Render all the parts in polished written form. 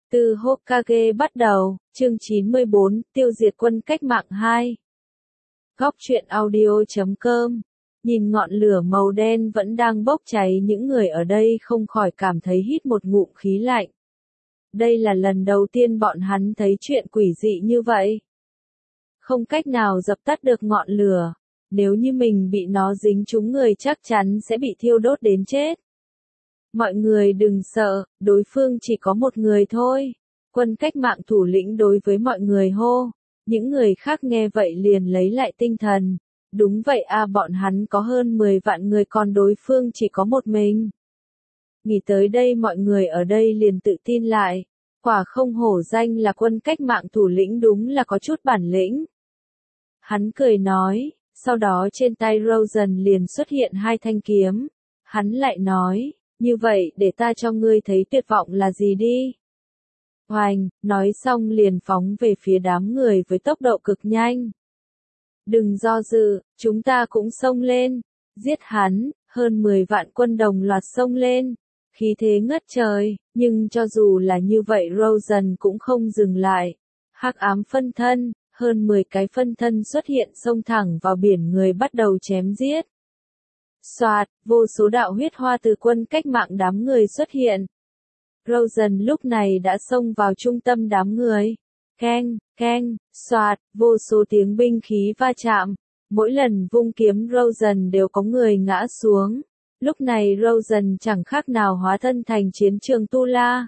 Từ Hokage bắt đầu, chương 94, tiêu diệt quân cách mạng 2. Góc truyện audio.com. Nhìn ngọn lửa màu đen vẫn đang bốc cháy, những người ở đây không khỏi cảm thấy hít một ngụm khí lạnh. Đây là lần đầu tiên bọn hắn thấy chuyện quỷ dị như vậy. Không cách nào dập tắt được ngọn lửa, nếu như mình bị nó dính trúng người chắc chắn sẽ bị thiêu đốt đến chết. Mọi người đừng sợ, đối phương chỉ có một người thôi. Quân cách mạng thủ lĩnh đối với mọi người hô. Những người khác nghe vậy liền lấy lại tinh thần. Đúng vậy à, bọn hắn có hơn 10 vạn người còn đối phương chỉ có một mình. Nghĩ tới đây mọi người ở đây liền tự tin lại. Quả không hổ danh là quân cách mạng thủ lĩnh, đúng là có chút bản lĩnh. Hắn cười nói, sau đó trên tay Rosen liền xuất hiện hai thanh kiếm. Hắn lại nói, như vậy để ta cho ngươi thấy tuyệt vọng là gì đi. Hoành, nói xong liền phóng về phía đám người với tốc độ cực nhanh. Đừng do dự, chúng ta cũng xông lên. Giết hắn, hơn 10 vạn quân đồng loạt xông lên. Khí thế ngất trời, nhưng cho dù là như vậy Rosen cũng không dừng lại. Hắc ám phân thân, hơn 10 cái phân thân xuất hiện xông thẳng vào biển người bắt đầu chém giết. Soạt, vô số đạo huyết hoa từ quân cách mạng đám người xuất hiện. Rosen lúc này đã xông vào trung tâm đám người. Keng, keng, soạt, vô số tiếng binh khí va chạm. Mỗi lần vung kiếm Rosen đều có người ngã xuống. Lúc này Rosen chẳng khác nào hóa thân thành chiến trường Tu La.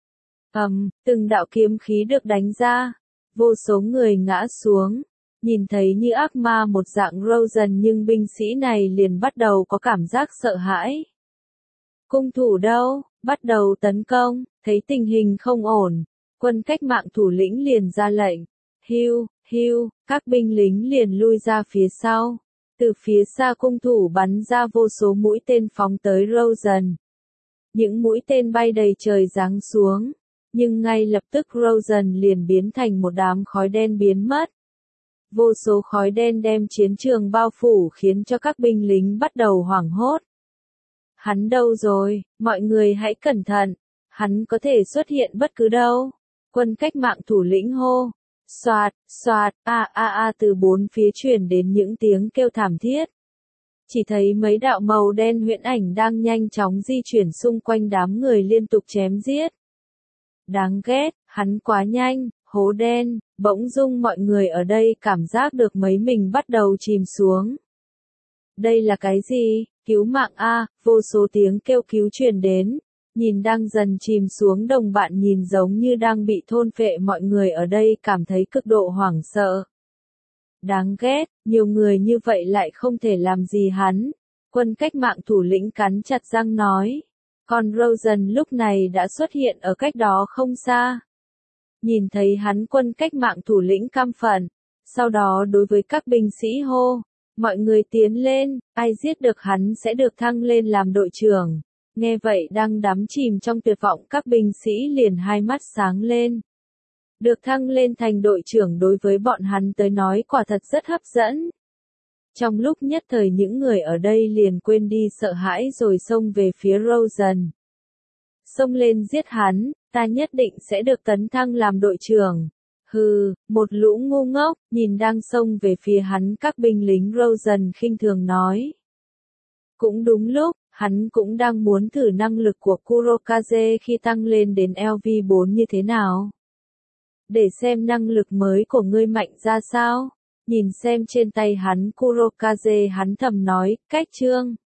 Từng đạo kiếm khí được đánh ra. Vô số người ngã xuống. Nhìn thấy như ác ma một dạng Rosen, nhưng binh sĩ này liền bắt đầu có cảm giác sợ hãi. Cung thủ đâu, bắt đầu tấn công, thấy tình hình không ổn, quân cách mạng thủ lĩnh liền ra lệnh, hưu, các binh lính liền lui ra phía sau. Từ phía xa cung thủ bắn ra vô số mũi tên phóng tới Rosen. Những mũi tên bay đầy trời giáng xuống, nhưng ngay lập tức Rosen liền biến thành một đám khói đen biến mất. Vô số khói đen đem chiến trường bao phủ khiến cho các binh lính bắt đầu hoảng hốt. Hắn đâu rồi, mọi người hãy cẩn thận, hắn có thể xuất hiện bất cứ đâu. Quân cách mạng thủ lĩnh hô. Soạt, từ bốn phía truyền đến những tiếng kêu thảm thiết. Chỉ thấy mấy đạo màu đen huyễn ảnh đang nhanh chóng di chuyển xung quanh đám người liên tục chém giết. Đáng ghét, hắn quá nhanh, hố đen, bỗng dưng mọi người ở đây cảm giác được mấy mình bắt đầu chìm xuống. Đây là cái gì? Cứu mạng a, vô số tiếng kêu cứu truyền đến. Nhìn đang dần chìm xuống đồng bạn nhìn giống như đang bị thôn phệ, mọi người ở đây cảm thấy cực độ hoảng sợ. Đáng ghét, nhiều người như vậy lại không thể làm gì hắn. Quân cách mạng thủ lĩnh cắn chặt răng nói. Còn Rosen lúc này đã xuất hiện ở cách đó không xa. Nhìn thấy hắn, quân cách mạng thủ lĩnh căm phẫn. Sau đó đối với các binh sĩ hô. Mọi người tiến lên, ai giết được hắn sẽ được thăng lên làm đội trưởng. Nghe vậy đang đắm chìm trong tuyệt vọng các binh sĩ liền hai mắt sáng lên. Được thăng lên thành đội trưởng đối với bọn hắn tới nói quả thật rất hấp dẫn. Trong lúc nhất thời những người ở đây liền quên đi sợ hãi rồi xông về phía Rosen. Xông lên giết hắn, ta nhất định sẽ được tấn thăng làm đội trưởng. Hừ, một lũ ngu ngốc, nhìn đang xông về phía hắn các binh lính Rosen khinh thường nói. Cũng đúng lúc, hắn cũng đang muốn thử năng lực của Kurokaze khi tăng lên đến LV4 như thế nào. Để xem năng lực mới của ngươi mạnh ra sao. Nhìn xem trên tay hắn Kurokaze, hắn thầm nói, cách chương.